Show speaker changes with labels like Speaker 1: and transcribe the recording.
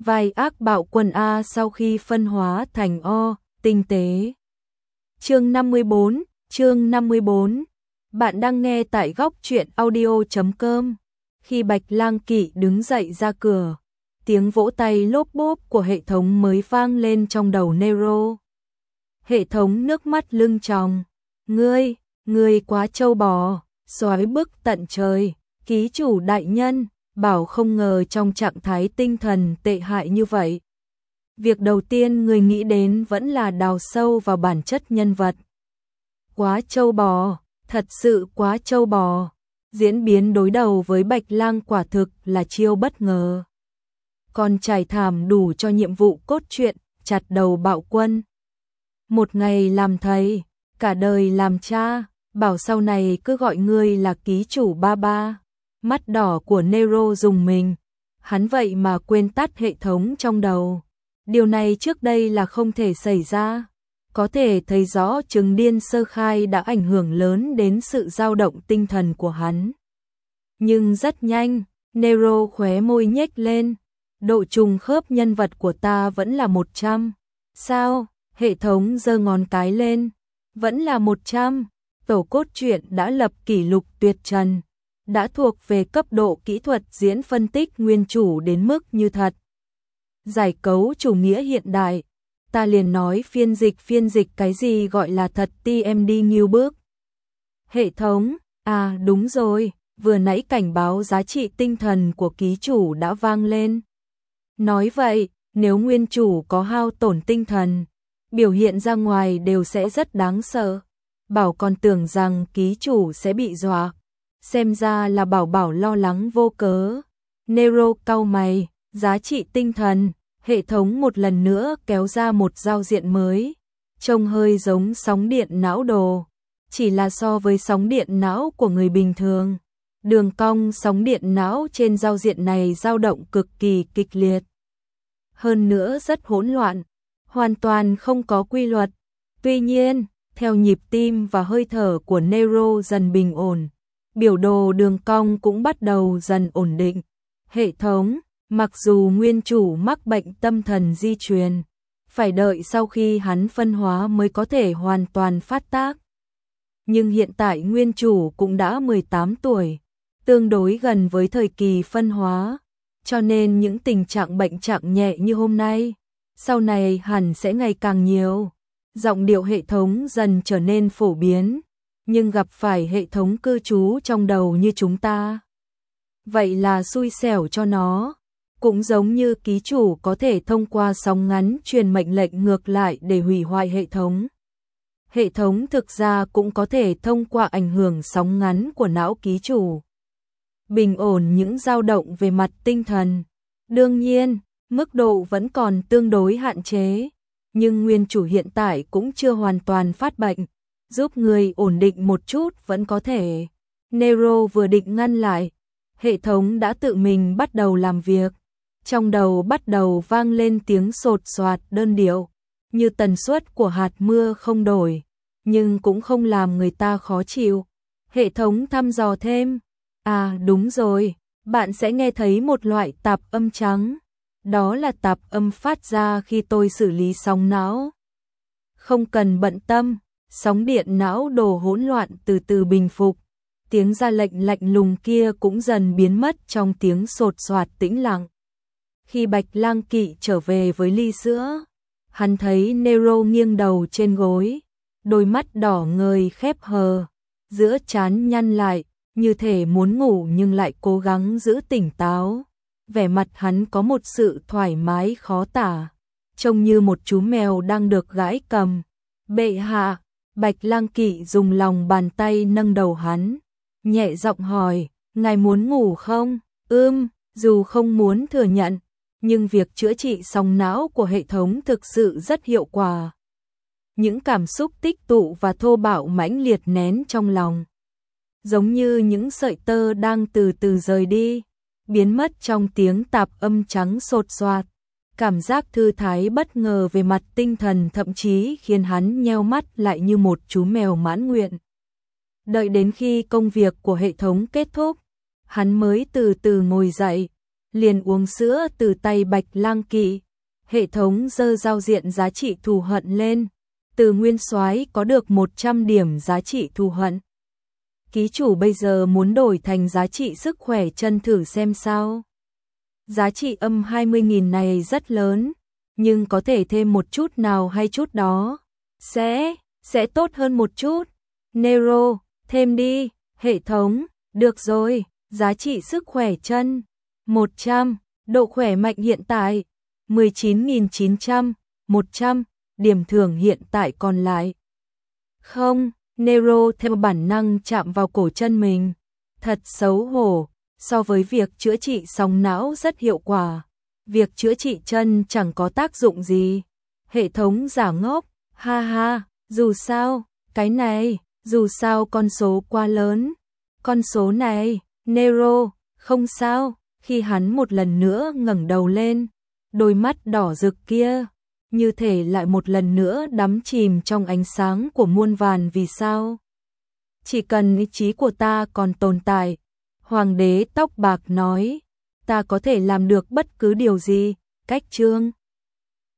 Speaker 1: vai ác bạo quân A sau khi phân hóa thành O, tinh tế. Chương 54. Bạn đang nghe tại góc truyện audio.com. Khi Bạch Lang Kỵ đứng dậy ra cửa, tiếng vỗ tay lốp bốp của hệ thống mới vang lên trong đầu Nero. Hệ thống nước mắt lưng tròng. Ngươi quá trâu bò, soái bức tận trời, ký chủ đại nhân, bảo không ngờ trong trạng thái tinh thần tệ hại như vậy. Việc đầu tiên người nghĩ đến vẫn là đào sâu vào bản chất nhân vật. Quá trâu bò, thật sự quá trâu bò. Diễn biến đối đầu với Bạch Lang quả thực là chiêu bất ngờ. Còn trải thảm đủ cho nhiệm vụ cốt truyện, chặt đầu bạo quân. Một ngày làm thầy, cả đời làm cha, bảo sau này cứ gọi ngươi là ký chủ ba ba. Mắt đỏ của Nero rùng mình, hắn vậy mà quên tắt hệ thống trong đầu. Điều này trước đây là không thể xảy ra. Có thể thấy rõ chứng điên sơ khai đã ảnh hưởng lớn đến sự dao động tinh thần của hắn. Nhưng rất nhanh, Nero khóe môi nhếch lên. Độ trùng khớp nhân vật của ta vẫn là 100. Sao? Hệ thống giơ ngón cái lên. Vẫn là 100. Tổ cốt truyện đã lập kỷ lục tuyệt trần. Đã thuộc về cấp độ kỹ thuật diễn phân tích nguyên chủ đến mức như thật. Giải cấu chủ nghĩa hiện đại. Ta liền nói phiên dịch cái gì gọi là thật TMD nghiêu bước. Hệ thống, à đúng rồi, vừa nãy cảnh báo giá trị tinh thần của ký chủ đã vang lên. Nói vậy, nếu nguyên chủ có hao tổn tinh thần, biểu hiện ra ngoài đều sẽ rất đáng sợ. Bảo còn tưởng rằng ký chủ sẽ bị dọa. Xem ra là bảo lo lắng vô cớ. Nero cau mày, giá trị tinh thần. Hệ thống một lần nữa kéo ra một giao diện mới, trông hơi giống sóng điện não đồ, chỉ là so với sóng điện não của người bình thường. Đường cong sóng điện não trên giao diện này dao động cực kỳ kịch liệt. Hơn nữa rất hỗn loạn, hoàn toàn không có quy luật. Tuy nhiên, theo nhịp tim và hơi thở của Nero dần bình ổn, biểu đồ đường cong cũng bắt đầu dần ổn định. Hệ thống, mặc dù nguyên chủ mắc bệnh tâm thần di truyền, phải đợi sau khi hắn phân hóa mới có thể hoàn toàn phát tác. Nhưng hiện tại nguyên chủ cũng đã 18 tuổi, tương đối gần với thời kỳ phân hóa, cho nên những tình trạng bệnh trạng nhẹ như hôm nay, sau này hẳn sẽ ngày càng nhiều. Giọng điệu hệ thống dần trở nên phổ biến, nhưng gặp phải hệ thống cư trú trong đầu như chúng ta, vậy là xui xẻo cho nó. Cũng giống như ký chủ có thể thông qua sóng ngắn truyền mệnh lệnh ngược lại để hủy hoại hệ thống. Hệ thống thực ra cũng có thể thông qua ảnh hưởng sóng ngắn của não ký chủ. Bình ổn những dao động về mặt tinh thần. Đương nhiên, mức độ vẫn còn tương đối hạn chế, nhưng nguyên chủ hiện tại cũng chưa hoàn toàn phát bệnh. Giúp người ổn định một chút vẫn có thể. Nero vừa định ngăn lại, hệ thống đã tự mình bắt đầu làm việc. Trong đầu bắt đầu vang lên tiếng sột soạt đơn điệu, như tần suất của hạt mưa không đổi, nhưng cũng không làm người ta khó chịu. Hệ thống thăm dò thêm, à đúng rồi, bạn sẽ nghe thấy một loại tạp âm trắng, đó là tạp âm phát ra khi tôi xử lý sóng não. Không cần bận tâm, sóng điện não đồ hỗn loạn từ từ bình phục, tiếng ra lệnh lạnh lùng kia cũng dần biến mất trong tiếng sột soạt tĩnh lặng. Khi Bạch Lang Kỵ trở về với ly sữa, hắn thấy Nero nghiêng đầu trên gối, đôi mắt đỏ ngời khép hờ, giữa trán nhăn lại, như thể muốn ngủ nhưng lại cố gắng giữ tỉnh táo. Vẻ mặt hắn có một sự thoải mái khó tả, trông như một chú mèo đang được gãi cầm. Bệ hạ, Bạch Lang Kỵ dùng lòng bàn tay nâng đầu hắn, nhẹ giọng hỏi, ngài muốn ngủ không? Dù không muốn thừa nhận, nhưng việc chữa trị sóng não của hệ thống thực sự rất hiệu quả. Những cảm xúc tích tụ và thô bạo mãnh liệt nén trong lòng, giống như những sợi tơ đang từ từ rời đi, biến mất trong tiếng tạp âm trắng sột soạt. Cảm giác thư thái bất ngờ về mặt tinh thần thậm chí khiến hắn nheo mắt lại như một chú mèo mãn nguyện. Đợi đến khi công việc của hệ thống kết thúc, hắn mới từ từ ngồi dậy, liền uống sữa từ tay Bạch Lang Kỵ. Hệ thống dơ giao diện giá trị thù hận lên, từ nguyên soái có được 100 điểm giá trị thù hận. Ký chủ bây giờ muốn đổi thành giá trị sức khỏe chân thử xem sao. Giá trị âm 20.000 này rất lớn, nhưng có thể thêm một chút nào hay chút đó. Sẽ tốt hơn một chút. Nero, thêm đi. Hệ thống, được rồi, giá trị sức khỏe chân 100, độ khỏe mạnh hiện tại 19.900, 100, điểm thưởng hiện tại còn lại. Không, Nero theo bản năng chạm vào cổ chân mình. Thật xấu hổ, so với việc chữa trị sóng não rất hiệu quả. Việc chữa trị chân chẳng có tác dụng gì. Hệ thống giả ngốc, ha ha, dù sao, cái này, dù sao con số quá lớn. Con số này, Nero, không sao, khi hắn một lần nữa ngẩng đầu lên, đôi mắt đỏ rực kia, như thể lại một lần nữa đắm chìm trong ánh sáng của muôn vàn vì sao. Chỉ cần ý chí của ta còn tồn tại, Hoàng đế tóc bạc nói, ta có thể làm được bất cứ điều gì. Cách chương